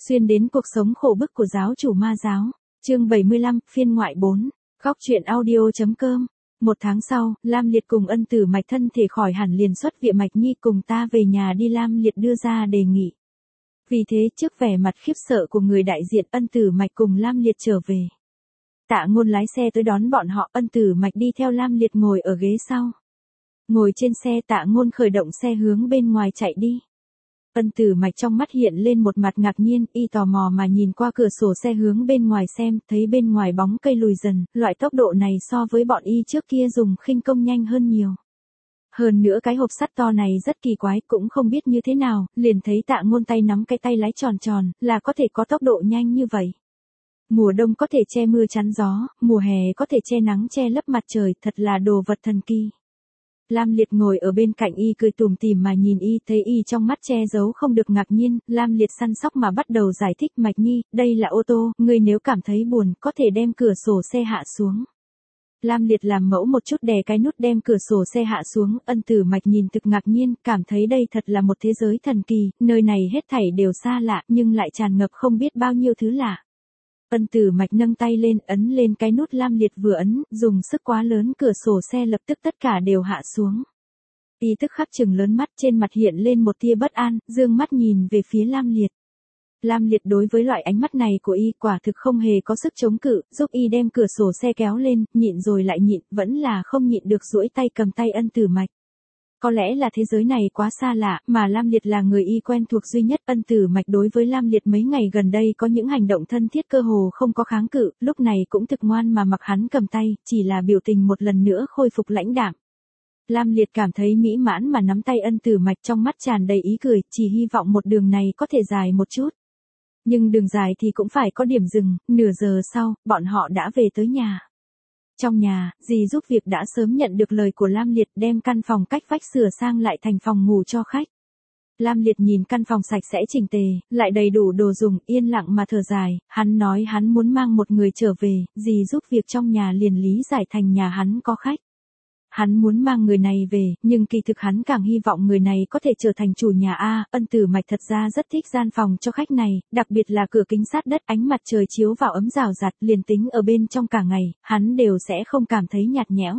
Xuyên đến cuộc sống khổ bức của giáo chủ ma giáo. Chương 75, phiên ngoại 4. Góc truyện audio.com. Một tháng sau, Lam Liệt cùng Ân Tử Mạch thân thể khỏi hẳn liền xuất viện. Mạch Nhi cùng ta về nhà đi, Lam Liệt đưa ra đề nghị. Vì thế trước vẻ mặt khiếp sợ của người đại diện, Ân Tử Mạch cùng Lam Liệt trở về. Tạ Ngôn lái xe tới đón bọn họ, Ân Tử Mạch đi theo, Lam Liệt ngồi ở ghế sau. Ngồi trên xe, Tạ Ngôn khởi động xe hướng bên ngoài chạy đi. Ân Tử Mạch trong mắt hiện lên một mặt ngạc nhiên, y tò mò mà nhìn qua cửa sổ xe hướng bên ngoài xem, thấy bên ngoài bóng cây lùi dần, loại tốc độ này so với bọn y trước kia dùng khinh công nhanh hơn nhiều. Hơn nữa cái hộp sắt to này rất kỳ quái, cũng không biết như thế nào, liền thấy Tạ Ngôn tay nắm cái tay lái tròn tròn, là có thể có tốc độ nhanh như vậy. Mùa đông có thể che mưa chắn gió, mùa hè có thể che nắng che lấp mặt trời, thật là đồ vật thần kỳ. Lam Liệt ngồi ở bên cạnh y cười tủm tỉm mà nhìn y, thấy y trong mắt che giấu không được ngạc nhiên, Lam Liệt săn sóc mà bắt đầu giải thích, Mạch Nhi, đây là ô tô, ngươi nếu cảm thấy buồn, có thể đem cửa sổ xe hạ xuống. Lam Liệt làm mẫu một chút đè cái nút đem cửa sổ xe hạ xuống, Ân Tử Mạch nhìn thực ngạc nhiên, cảm thấy đây thật là một thế giới thần kỳ, nơi này hết thảy đều xa lạ, nhưng lại tràn ngập không biết bao nhiêu thứ lạ. Ân Tử Mạch nâng tay lên, ấn lên cái nút, Lam Liệt vừa ấn, dùng sức quá lớn, cửa sổ xe lập tức tất cả đều hạ xuống. Y tức khắc trừng lớn mắt, trên mặt hiện lên một tia bất an, dương mắt nhìn về phía Lam Liệt. Lam Liệt đối với loại ánh mắt này của y quả thực không hề có sức chống cự, giúp y đem cửa sổ xe kéo lên, nhịn rồi lại nhịn, vẫn là không nhịn được duỗi tay cầm tay Ân Tử Mạch. Có lẽ là thế giới này quá xa lạ, mà Lam Liệt là người y quen thuộc duy nhất. Ân Tử Mạch đối với Lam Liệt mấy ngày gần đây có những hành động thân thiết cơ hồ không có kháng cự, lúc này cũng thực ngoan mà mặc hắn cầm tay, chỉ là biểu tình một lần nữa khôi phục lãnh đạm. Lam Liệt cảm thấy mỹ mãn mà nắm tay Ân Tử Mạch, trong mắt tràn đầy ý cười, chỉ hy vọng một đường này có thể dài một chút. Nhưng đường dài thì cũng phải có điểm dừng, nửa giờ sau, bọn họ đã về tới nhà. Trong nhà, dì giúp việc đã sớm nhận được lời của Lam Liệt, đem căn phòng cách vách sửa sang lại thành phòng ngủ cho khách. Lam Liệt nhìn căn phòng sạch sẽ chỉnh tề, lại đầy đủ đồ dùng, yên lặng mà thở dài, hắn nói hắn muốn mang một người trở về, dì giúp việc trong nhà liền lý giải thành nhà hắn có khách. Hắn muốn mang người này về, nhưng kỳ thực hắn càng hy vọng người này có thể trở thành chủ nhà a. Ân Tử Mạch thật ra rất thích gian phòng cho khách này, đặc biệt là cửa kính sát đất, ánh mặt trời chiếu vào ấm rào rạt, liền tính ở bên trong cả ngày, hắn đều sẽ không cảm thấy nhạt nhẽo.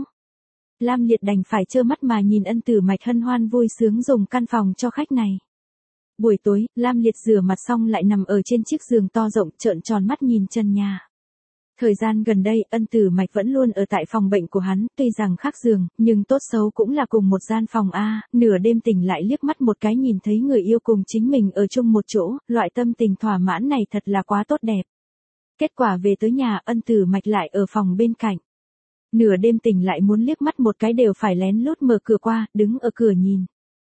Lam Liệt đành phải trơ mắt mà nhìn Ân Tử Mạch hân hoan vui sướng dùng căn phòng cho khách này. Buổi tối, Lam Liệt rửa mặt xong lại nằm ở trên chiếc giường to rộng, trợn tròn mắt nhìn trần nhà. Thời gian gần đây, Ân Tử Mạch vẫn luôn ở tại phòng bệnh của hắn, tuy rằng khác giường, nhưng tốt xấu cũng là cùng một gian phòng a. Nửa đêm tỉnh lại liếc mắt một cái nhìn thấy người yêu cùng chính mình ở chung một chỗ, loại tâm tình thỏa mãn này thật là quá tốt đẹp. Kết quả về tới nhà, Ân Tử Mạch lại ở phòng bên cạnh. Nửa đêm tỉnh lại muốn liếc mắt một cái đều phải lén lút mở cửa qua, đứng ở cửa nhìn.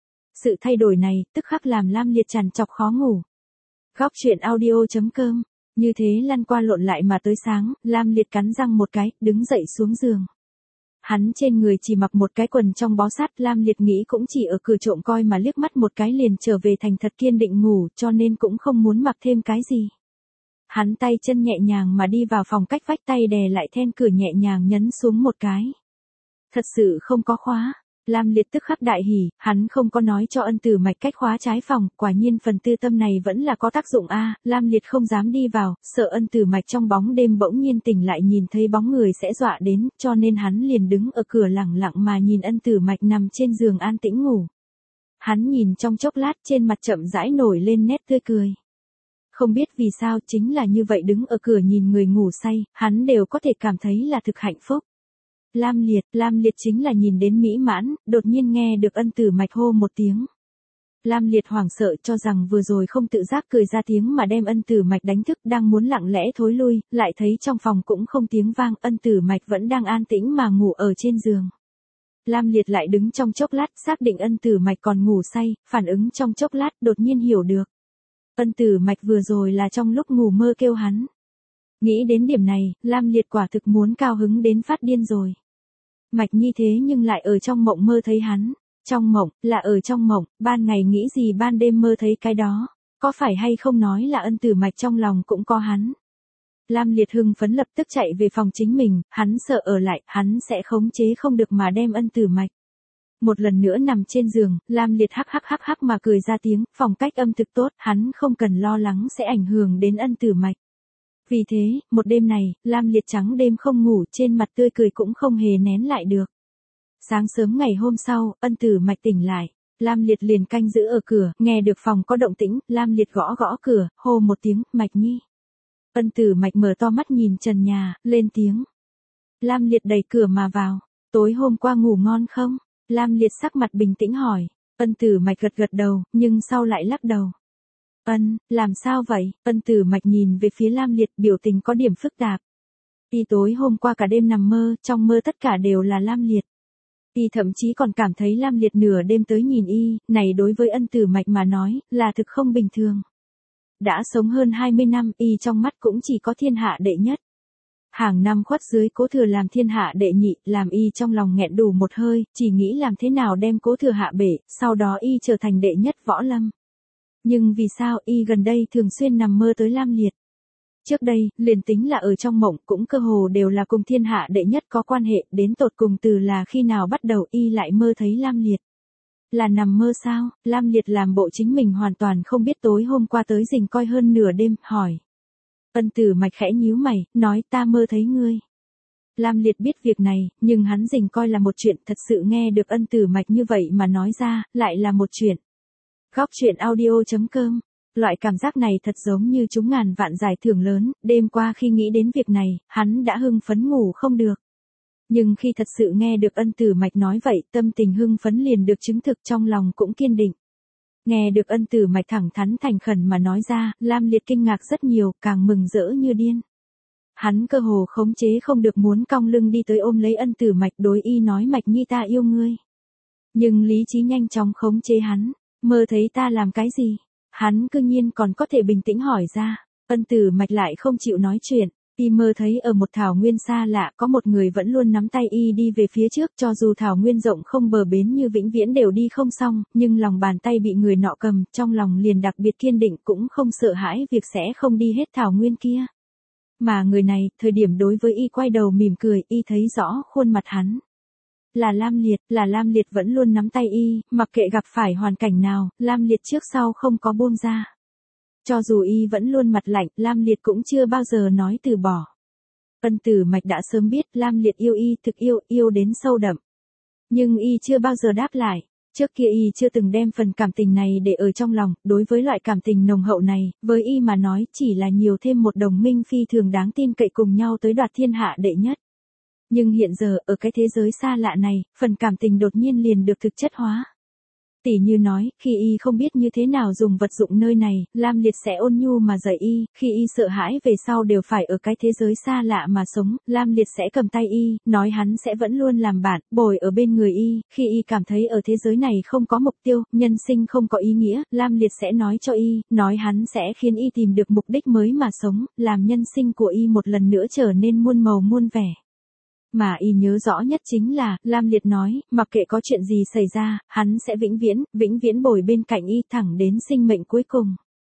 Sự thay đổi này, tức khắc làm Lam Liệt trằn trọc khó ngủ. Góc truyện audio.com. Như thế lăn qua lộn lại mà tới sáng, Lam Liệt cắn răng một cái, đứng dậy xuống giường. Hắn trên người chỉ mặc một cái quần trong bó sát, Lam Liệt nghĩ cũng chỉ ở cửa trộm coi mà liếc mắt một cái liền trở về thành thật kiên định ngủ, cho nên cũng không muốn mặc thêm cái gì. Hắn tay chân nhẹ nhàng mà đi vào phòng cách vách, tay đè lại then cửa nhẹ nhàng nhấn xuống một cái. Thật sự không có khóa. Lam Liệt tức khắc đại hỉ, hắn không có nói cho Ân Tử Mạch cách khóa trái phòng, quả nhiên phần tư tâm này vẫn là có tác dụng a. Lam Liệt không dám đi vào, sợ Ân Tử Mạch trong bóng đêm bỗng nhiên tỉnh lại nhìn thấy bóng người sẽ dọa đến, cho nên hắn liền đứng ở cửa lẳng lặng mà nhìn Ân Tử Mạch nằm trên giường an tĩnh ngủ. Hắn nhìn trong chốc lát, trên mặt chậm rãi nổi lên nét tươi cười. Không biết vì sao, chính là như vậy đứng ở cửa nhìn người ngủ say, hắn đều có thể cảm thấy là thực hạnh phúc. Lam Liệt chính là nhìn đến mỹ mãn, đột nhiên nghe được Ân Tử Mạch hô một tiếng. Lam Liệt hoảng sợ cho rằng vừa rồi không tự giác cười ra tiếng mà đem Ân Tử Mạch đánh thức, đang muốn lặng lẽ thối lui, lại thấy trong phòng cũng không tiếng vang, Ân Tử Mạch vẫn đang an tĩnh mà ngủ ở trên giường. Lam Liệt lại đứng trong chốc lát, xác định Ân Tử Mạch còn ngủ say, phản ứng trong chốc lát, đột nhiên hiểu được. Ân Tử Mạch vừa rồi là trong lúc ngủ mơ kêu hắn. Nghĩ đến điểm này, Lam Liệt quả thực muốn cao hứng đến phát điên rồi. Mạch Nhi thế nhưng lại ở trong mộng mơ thấy hắn. Trong mộng, là ở trong mộng, ban ngày nghĩ gì ban đêm mơ thấy cái đó. Có phải hay không nói là Ân Tử Mạch trong lòng cũng có hắn. Lam Liệt hưng phấn lập tức chạy về phòng chính mình, hắn sợ ở lại, hắn sẽ khống chế không được mà đem Ân Tử Mạch. Một lần nữa nằm trên giường, Lam Liệt hắc hắc hắc hắc mà cười ra tiếng, phong cách âm thực tốt, hắn không cần lo lắng sẽ ảnh hưởng đến Ân Tử Mạch. Vì thế, một đêm này, Lam Liệt trắng đêm không ngủ, trên mặt tươi cười cũng không hề nén lại được. Sáng sớm ngày hôm sau, Ân Tử Mạch tỉnh lại. Lam Liệt liền canh giữ ở cửa, nghe được phòng có động tĩnh, Lam Liệt gõ gõ cửa, hô một tiếng, Mạch Nhi. Ân Tử Mạch mở to mắt nhìn trần nhà, lên tiếng. Lam Liệt đẩy cửa mà vào, tối hôm qua ngủ ngon không? Lam Liệt sắc mặt bình tĩnh hỏi. Ân Tử Mạch gật gật đầu, nhưng sau lại lắc đầu. Làm sao vậy? Ân Tử Mạch nhìn về phía Lam Liệt, biểu tình có điểm phức tạp. Y tối hôm qua cả đêm nằm mơ, trong mơ tất cả đều là Lam Liệt. Y thậm chí còn cảm thấy Lam Liệt nửa đêm tới nhìn y, này đối với Ân Tử Mạch mà nói, là thực không bình thường. Đã sống hơn 20 năm, y trong mắt cũng chỉ có thiên hạ đệ nhất. Hàng năm khuất dưới Cố Thừa làm thiên hạ đệ nhị, làm y trong lòng nghẹn đủ một hơi, chỉ nghĩ làm thế nào đem Cố Thừa hạ bể, sau đó y trở thành đệ nhất võ lâm. Nhưng vì sao y gần đây thường xuyên nằm mơ tới Lam Liệt? Trước đây, liền tính là ở trong mộng cũng cơ hồ đều là cùng thiên hạ đệ nhất có quan hệ, đến tột cùng từ là khi nào bắt đầu y lại mơ thấy Lam Liệt. Là nằm mơ sao? Lam Liệt làm bộ chính mình hoàn toàn không biết tối hôm qua tới rình coi hơn nửa đêm, hỏi. Ân Tử Mạch khẽ nhíu mày, nói ta mơ thấy ngươi. Lam Liệt biết việc này, nhưng hắn rình coi là một chuyện, thật sự nghe được Ân Tử Mạch như vậy mà nói ra, lại là một chuyện. Góc truyện audio.com. Loại cảm giác này thật giống như trúng ngàn vạn giải thưởng lớn, đêm qua khi nghĩ đến việc này, hắn đã hưng phấn ngủ không được. Nhưng khi thật sự nghe được Ân Tử Mạch nói vậy, tâm tình hưng phấn liền được chứng thực, trong lòng cũng kiên định. Nghe được Ân Tử Mạch thẳng thắn thành khẩn mà nói ra, Lam Liệt kinh ngạc rất nhiều, càng mừng rỡ như điên. Hắn cơ hồ khống chế không được muốn cong lưng đi tới ôm lấy Ân Tử Mạch, đối y nói Mạch Nhi ta yêu ngươi. Nhưng lý trí nhanh chóng khống chế hắn, mơ thấy ta làm cái gì? Hắn cư nhiên còn có thể bình tĩnh hỏi ra. Ân Tử Mạch lại không chịu nói chuyện. Y mơ thấy ở một thảo nguyên xa lạ có một người vẫn luôn nắm tay y đi về phía trước, cho dù thảo nguyên rộng không bờ bến như vĩnh viễn đều đi không xong, nhưng lòng bàn tay bị người nọ cầm, trong lòng liền đặc biệt kiên định, cũng không sợ hãi việc sẽ không đi hết thảo nguyên kia. Mà người này, thời điểm đối với y quay đầu mỉm cười, y thấy rõ khuôn mặt hắn. Là Lam Liệt vẫn luôn nắm tay y, mặc kệ gặp phải hoàn cảnh nào, Lam Liệt trước sau không có buông ra. Cho dù y vẫn luôn mặt lạnh, Lam Liệt cũng chưa bao giờ nói từ bỏ. Ân Tử Mạch đã sớm biết Lam Liệt yêu y, thực yêu đến sâu đậm. Nhưng y chưa bao giờ đáp lại. Trước kia y chưa từng đem phần cảm tình này để ở trong lòng, đối với loại cảm tình nồng hậu này, với y mà nói chỉ là nhiều thêm một đồng minh phi thường đáng tin cậy cùng nhau tới đoạt thiên hạ đệ nhất. Nhưng hiện giờ, ở cái thế giới xa lạ này, phần cảm tình đột nhiên liền được thực chất hóa. Tỷ như nói, khi y không biết như thế nào dùng vật dụng nơi này, Lam Liệt sẽ ôn nhu mà dạy y, khi y sợ hãi về sau đều phải ở cái thế giới xa lạ mà sống, Lam Liệt sẽ cầm tay y, nói hắn sẽ vẫn luôn làm bạn, bồi ở bên người y, khi y cảm thấy ở thế giới này không có mục tiêu, nhân sinh không có ý nghĩa, Lam Liệt sẽ nói cho y, nói hắn sẽ khiến y tìm được mục đích mới mà sống, làm nhân sinh của y một lần nữa trở nên muôn màu muôn vẻ. Mà y nhớ rõ nhất chính là, Lam Liệt nói, mặc kệ có chuyện gì xảy ra, hắn sẽ vĩnh viễn bồi bên cạnh y thẳng đến sinh mệnh cuối cùng.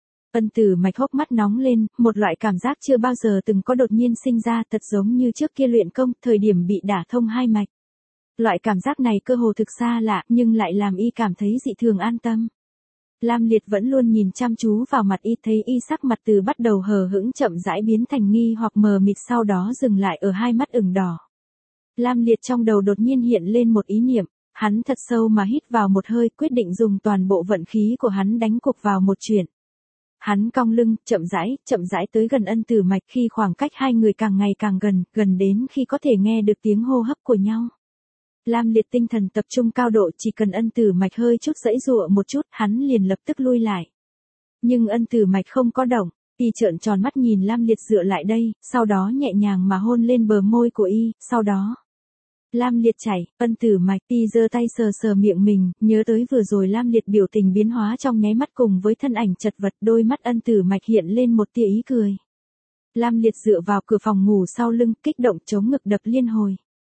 Ân Tử Mạch hốc mắt nóng lên, một loại cảm giác chưa bao giờ từng có đột nhiên sinh ra, thật giống như trước kia luyện công, thời điểm bị đả thông hai mạch. Loại cảm giác này cơ hồ thực xa lạ, nhưng lại làm y cảm thấy dị thường an tâm. Lam Liệt vẫn luôn nhìn chăm chú vào mặt y, thấy y sắc mặt từ bắt đầu hờ hững chậm rãi biến thành nghi hoặc mờ mịt, sau đó dừng lại ở hai mắt ửng đỏ. Lam Liệt trong đầu đột nhiên hiện lên một ý niệm, hắn thật sâu mà hít vào một hơi, quyết định dùng toàn bộ vận khí của hắn đánh cuộc vào một chuyện. Hắn cong lưng, chậm rãi tới gần Ân Tử Mạch, khi khoảng cách hai người càng ngày càng gần đến khi có thể nghe được tiếng hô hấp của nhau. Lam Liệt tinh thần tập trung cao độ, chỉ cần Ân Tử Mạch hơi chút giãy giụa một chút, hắn liền lập tức lui lại. Nhưng Ân Tử Mạch không có động. Y trợn tròn mắt nhìn Lam Liệt dựa lại đây, sau đó nhẹ nhàng mà hôn lên bờ môi của y, sau đó. Lam Liệt chảy, Ân Tử Mạch, y giơ tay sờ miệng mình, nhớ tới vừa rồi Lam Liệt biểu tình biến hóa trong nháy mắt cùng với thân ảnh chật vật, đôi mắt Ân Tử Mạch hiện lên một tia ý cười. Lam Liệt dựa vào cửa phòng ngủ sau lưng, kích động chống ngực đập liên hồi.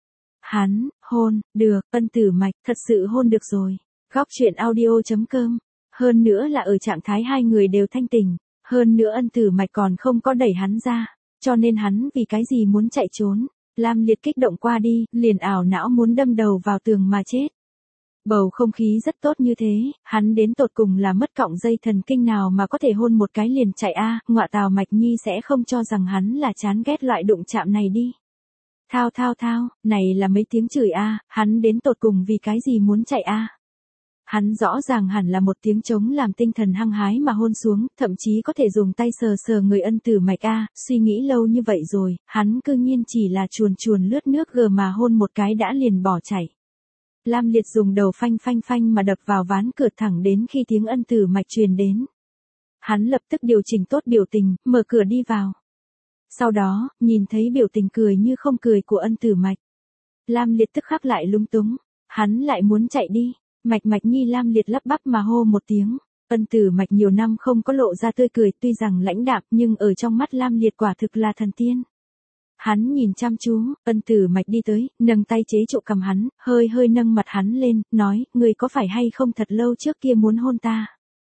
Hắn, hôn, được, Ân Tử Mạch, thật sự hôn được rồi. Góc truyện audio.com. Hơn nữa là ở trạng thái hai người đều thanh tỉnh. Hơn nữa Ân Tử Mạch còn không có đẩy hắn ra. Cho nên hắn vì cái gì muốn chạy trốn. Lam Liệt kích động qua đi, liền ảo não muốn đâm đầu vào tường mà chết. Bầu không khí rất tốt như thế, hắn đến tột cùng là mất cọng dây thần kinh nào mà có thể hôn một cái liền chạy a, ngọa tào Mạch Nhi sẽ không cho rằng hắn là chán ghét loại đụng chạm này đi. Thao thao thao, này là mấy tiếng chửi a, hắn đến tột cùng vì cái gì muốn chạy a? Hắn rõ ràng hẳn là một tiếng trống làm tinh thần hăng hái mà hôn xuống, thậm chí có thể dùng tay sờ sờ người Ân Tử Mạch a, suy nghĩ lâu như vậy rồi, hắn cư nhiên chỉ là chuồn chuồn lướt nước gờ mà hôn một cái đã liền bỏ chạy. Lam Liệt dùng đầu phanh phanh phanh mà đập vào ván cửa thẳng đến khi tiếng Ân Tử Mạch truyền đến. Hắn lập tức điều chỉnh tốt biểu tình, mở cửa đi vào. Sau đó, nhìn thấy biểu tình cười như không cười của Ân Tử Mạch. Lam Liệt tức khắc lại lúng túng, hắn lại muốn chạy đi. Mạch Nhi. Lam Liệt lắp bắp mà hô một tiếng. Ân Tử Mạch nhiều năm không có lộ ra tươi cười, tuy rằng lãnh đạm nhưng ở trong mắt Lam Liệt quả thực là thần tiên. Hắn nhìn chăm chú, Ân Tử Mạch đi tới, nâng tay chế trụ cầm hắn, hơi hơi nâng mặt hắn lên, nói, người có phải hay không thật lâu trước kia muốn hôn ta?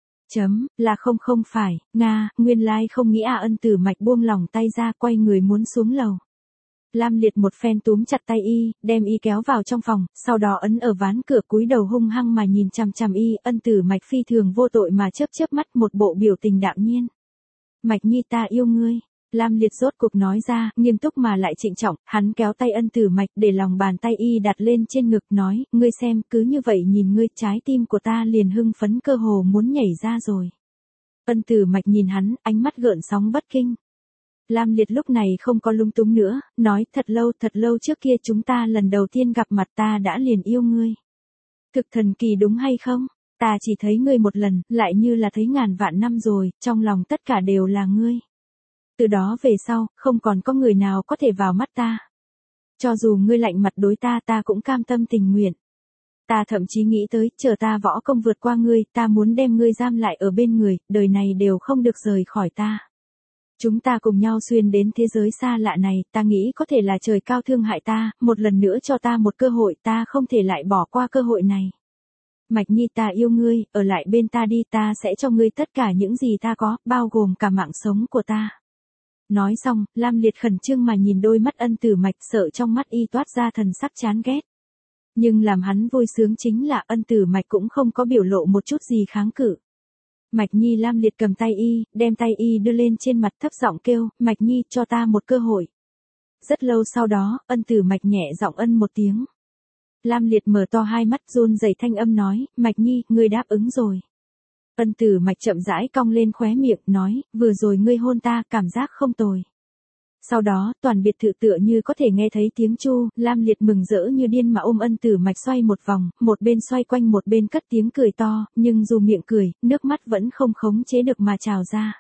Là không phải, Nga, nguyên lai không nghĩ Ân Tử Mạch buông lỏng tay ra quay người muốn xuống lầu. Lam Liệt một phen túm chặt tay y, đem y kéo vào trong phòng, sau đó ấn ở ván cửa cúi đầu hung hăng mà nhìn chằm chằm y, Ân Tử Mạch phi thường vô tội mà chớp chớp mắt một bộ biểu tình đạm nhiên. Mạch Nhi ta yêu ngươi. Lam Liệt rốt cuộc nói ra, nghiêm túc mà lại trịnh trọng, hắn kéo tay Ân Tử Mạch để lòng bàn tay y đặt lên trên ngực nói, ngươi xem, cứ như vậy nhìn ngươi trái tim của ta liền hưng phấn cơ hồ muốn nhảy ra rồi. Ân Tử Mạch nhìn hắn, ánh mắt gợn sóng bất kinh. Lam Liệt lúc này không có lung túng nữa, nói thật lâu trước kia chúng ta lần đầu tiên gặp mặt ta đã liền yêu ngươi. Thực thần kỳ đúng hay không? Ta chỉ thấy ngươi một lần, lại như là thấy ngàn vạn năm rồi, trong lòng tất cả đều là ngươi. Từ đó về sau, không còn có người nào có thể vào mắt ta. Cho dù ngươi lạnh mặt đối ta ta cũng cam tâm tình nguyện. Ta thậm chí nghĩ tới, chờ ta võ công vượt qua ngươi, ta muốn đem ngươi giam lại ở bên người, đời này đều không được rời khỏi ta. Chúng ta cùng nhau xuyên đến thế giới xa lạ này, ta nghĩ có thể là trời cao thương hại ta, một lần nữa cho ta một cơ hội, ta không thể lại bỏ qua cơ hội này. Mạch Nhi ta yêu ngươi, ở lại bên ta đi, ta sẽ cho ngươi tất cả những gì ta có, bao gồm cả mạng sống của ta. Nói xong, Lam Liệt khẩn trương mà nhìn đôi mắt Ân Tử Mạch, sợ trong mắt y toát ra thần sắc chán ghét. Nhưng làm hắn vui sướng chính là Ân Tử Mạch cũng không có biểu lộ một chút gì kháng cự. Mạch Nhi. Lam Liệt cầm tay y, đem tay y đưa lên trên mặt thấp giọng kêu, Mạch Nhi cho ta một cơ hội. Rất lâu sau đó, Ân Tử Mạch nhẹ giọng ân một tiếng. Lam Liệt mở to hai mắt run rẩy thanh âm nói, Mạch Nhi, ngươi đáp ứng rồi. Ân Tử Mạch chậm rãi cong lên khóe miệng, nói, vừa rồi ngươi hôn ta, cảm giác không tồi. Sau đó, toàn biệt thự tựa như có thể nghe thấy tiếng chu, Lam Liệt mừng rỡ như điên mà ôm Ân Tử Mạch xoay một vòng, một bên xoay quanh một bên cất tiếng cười to, nhưng dù miệng cười, nước mắt vẫn không khống chế được mà trào ra.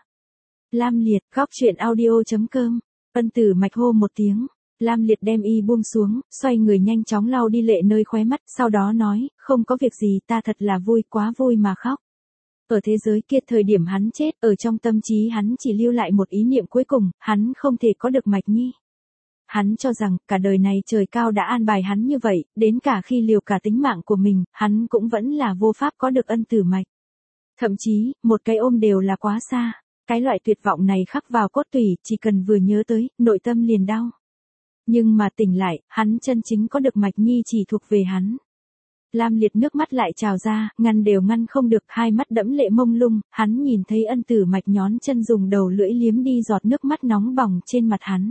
Lam Liệt, góc truyện audio.com, Ân Tử Mạch hô một tiếng. Lam Liệt đem y buông xuống, xoay người nhanh chóng lau đi lệ nơi khóe mắt, sau đó nói, không có việc gì, ta thật là vui, quá vui mà khóc. Ở thế giới kia thời điểm hắn chết, ở trong tâm trí hắn chỉ lưu lại một ý niệm cuối cùng, hắn không thể có được Mạch Nhi. Hắn cho rằng, cả đời này trời cao đã an bài hắn như vậy, đến cả khi liều cả tính mạng của mình, hắn cũng vẫn là vô pháp có được Ân Tử Mạch. Thậm chí, một cái ôm đều là quá xa, cái loại tuyệt vọng này khắc vào cốt tủy, chỉ cần vừa nhớ tới, nội tâm liền đau. Nhưng mà tỉnh lại, hắn chân chính có được Mạch Nhi chỉ thuộc về hắn. Lam Liệt nước mắt lại trào ra, ngăn đều ngăn không được, hai mắt đẫm lệ mông lung, hắn nhìn thấy Ân Tử Mạch nhón chân dùng đầu lưỡi liếm đi giọt nước mắt nóng bỏng trên mặt hắn.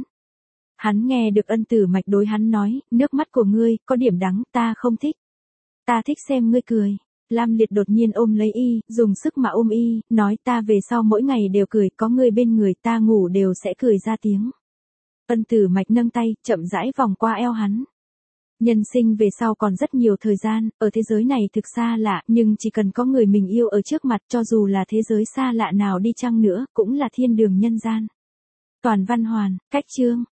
Hắn nghe được Ân Tử Mạch đối hắn nói, nước mắt của ngươi, có điểm đắng, ta không thích. Ta thích xem ngươi cười. Lam Liệt đột nhiên ôm lấy y, dùng sức mà ôm y, nói ta về sau mỗi ngày đều cười, có ngươi bên người ta ngủ đều sẽ cười ra tiếng. Ân Tử Mạch nâng tay, chậm rãi vòng qua eo hắn. Nhân sinh về sau còn rất nhiều thời gian, ở thế giới này thực xa lạ, nhưng chỉ cần có người mình yêu ở trước mặt, cho dù là thế giới xa lạ nào đi chăng nữa, cũng là thiên đường nhân gian. Toàn văn hoàn, cách chương.